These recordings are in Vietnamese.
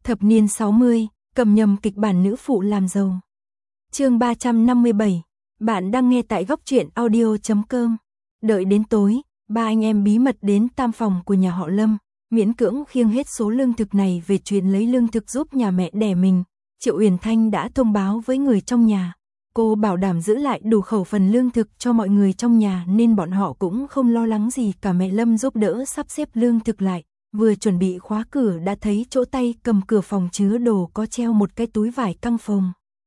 Thập niên 60, cầm nhầm kịch bản nữ phụ làm giàu. Chương 357, bạn đang nghe tại góc truyện audio.com. Đợi đến tối, ba anh em bí mật đến tam phòng của nhà họ Lâm, miễn cưỡng khiêng hết số lương thực này về chuyện lấy lương thực giúp nhà mẹ đẻ mình. Triệu Uyển Thanh đã thông báo với người trong nhà, cô bảo đảm giữ lại đủ khẩu phần lương thực cho mọi người trong nhà nên bọn họ cũng không lo lắng gì cả. Mẹ Lâm giúp đỡ sắp xếp lương thực lại, vừa chuẩn bị khóa cửa đã thấy chỗ tay cầm cửa phòng chứa đồ có treo một cái túi vải căng phồng.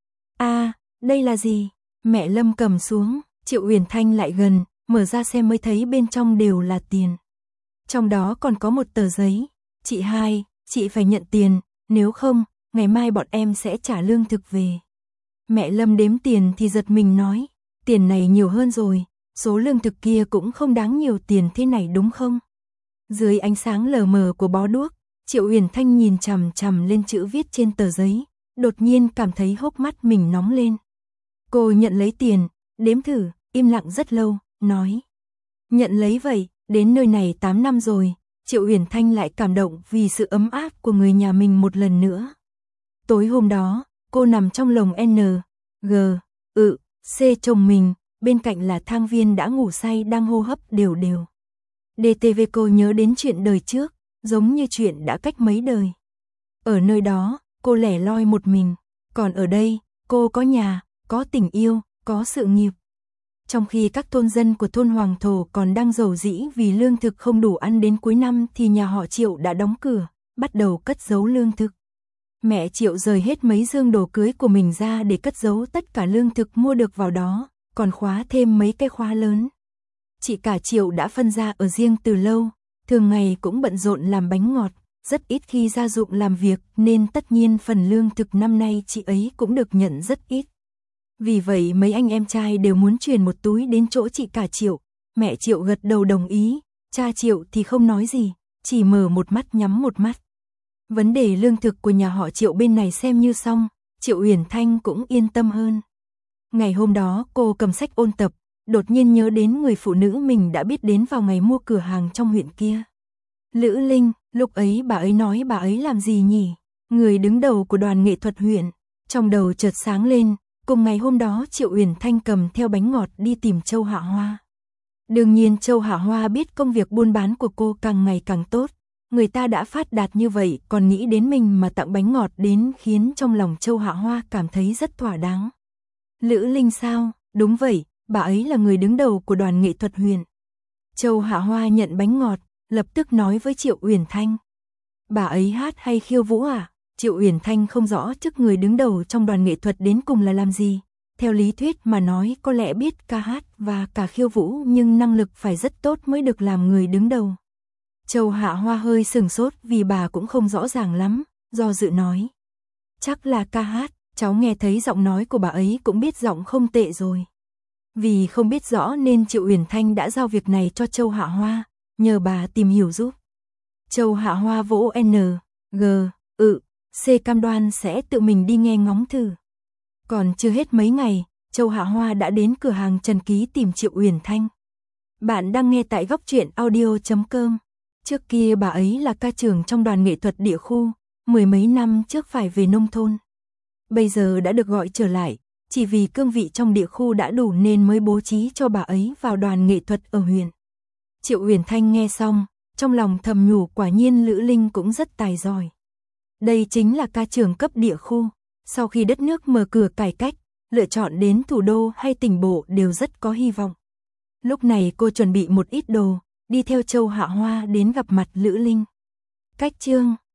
Đây là gì? Mẹ Lâm cầm xuống, Triệu Uyển Thanh lại gần, mở ra xem mới thấy bên trong đều là tiền. Trong đó còn có một tờ giấy, chị hai, chị phải nhận tiền, nếu không, ngày mai bọn em sẽ trả lương thực về. Mẹ Lâm đếm tiền thì giật mình nói, tiền này nhiều hơn rồi, số lương thực kia cũng không đáng nhiều tiền thế này đúng không? Dưới ánh sáng lờ mờ của bó đuốc, Triệu Uyển Thanh nhìn chằm chằm lên chữ viết trên tờ giấy, đột nhiên cảm thấy hốc mắt mình nóng lên. Cô nhận lấy tiền, đếm thử, im lặng rất lâu, nói. Nhận lấy vậy, đến nơi này 8 năm rồi, Triệu Uyển Thanh lại cảm động vì sự ấm áp của người nhà mình một lần nữa. Tối hôm đó, cô nằm trong lồng N, G, C chồng mình, bên cạnh là Thang Viên đã ngủ say đang hô hấp đều đều. DTV cô nhớ đến chuyện đời trước, giống như chuyện đã cách mấy đời. Ở nơi đó, cô lẻ loi một mình, còn ở đây, cô có nhà, có tình yêu, có sự nghiệp. Trong khi các thôn dân của thôn Hoàng Thổ còn đang rầu rĩ vì lương thực không đủ ăn đến cuối năm thì nhà họ Triệu đã đóng cửa, bắt đầu cất giấu lương thực. Mẹ Triệu rời hết mấy dương đồ cưới của mình ra để cất giấu tất cả lương thực mua được vào đó, còn khóa thêm mấy cái khóa lớn. Chị cả Triệu đã phân ra ở riêng từ lâu, thường ngày cũng bận rộn làm bánh ngọt, rất ít khi ra dụng làm việc nên tất nhiên phần lương thực năm nay chị ấy cũng được nhận rất ít. Vì vậy mấy anh em trai đều muốn truyền một túi đến chỗ chị cả Triệu, mẹ Triệu gật đầu đồng ý, cha Triệu thì không nói gì, chỉ mở một mắt nhắm một mắt. Vấn đề lương thực của nhà họ Triệu bên này xem như xong, Triệu Uyển Thanh cũng yên tâm hơn. Ngày hôm đó cô cầm sách ôn tập, đột nhiên nhớ đến người phụ nữ mình đã biết đến vào ngày mua cửa hàng trong huyện kia. Lữ Linh, lúc ấy bà ấy nói bà ấy làm gì nhỉ? Người đứng đầu của đoàn nghệ thuật huyện, trong đầu chợt sáng lên, cùng ngày hôm đó Triệu Uyển Thanh cầm theo bánh ngọt đi tìm Châu Hạ Hoa. Đương nhiên Châu Hạ Hoa biết công việc buôn bán của cô càng ngày càng tốt, người ta đã phát đạt như vậy còn nghĩ đến mình mà tặng bánh ngọt đến khiến trong lòng Châu Hạ Hoa cảm thấy rất thỏa đáng. Lữ Linh sao? Đúng vậy, bà ấy là người đứng đầu của đoàn nghệ thuật huyện. Châu Hạ Hoa nhận bánh ngọt, lập tức nói với Triệu Uyển Thanh. Bà ấy hát hay khiêu vũ à? Triệu Uyển Thanh không rõ chức người đứng đầu trong đoàn nghệ thuật đến cùng là làm gì. Theo lý thuyết mà nói có lẽ biết ca hát và cả khiêu vũ nhưng năng lực phải rất tốt mới được làm người đứng đầu. Châu Hạ Hoa hơi sừng sốt vì bà cũng không rõ ràng lắm, do dự nói. Chắc là ca hát, cháu nghe thấy giọng nói của bà ấy cũng biết giọng không tệ rồi. Vì không biết rõ nên Triệu Uyển Thanh đã giao việc này cho Châu Hạ Hoa, nhờ bà tìm hiểu giúp. Châu Hạ Hoa vỗ N, G, C cam đoan sẽ tự mình đi nghe ngóng thử. Còn chưa hết mấy ngày, Châu Hạ Hoa đã đến cửa hàng Trần Ký tìm Triệu Uyển Thanh. Bạn đang nghe tại góc truyện audio.com. Trước kia bà ấy là ca trưởng trong đoàn nghệ thuật địa khu, mười mấy năm trước phải về nông thôn. Bây giờ đã được gọi trở lại, chỉ vì cương vị trong địa khu đã đủ nên mới bố trí cho bà ấy vào đoàn nghệ thuật ở huyện. Triệu Uyển Thanh nghe xong, trong lòng thầm nhủ quả nhiên Lữ Linh cũng rất tài giỏi. Đây chính là ca trưởng cấp địa khu, sau khi đất nước mở cửa cải cách, lựa chọn đến thủ đô hay tỉnh bộ đều rất có hy vọng. Lúc này cô chuẩn bị một ít đồ, đi theo Châu Hạ Hoa đến gặp mặt Lữ Linh. Cách chương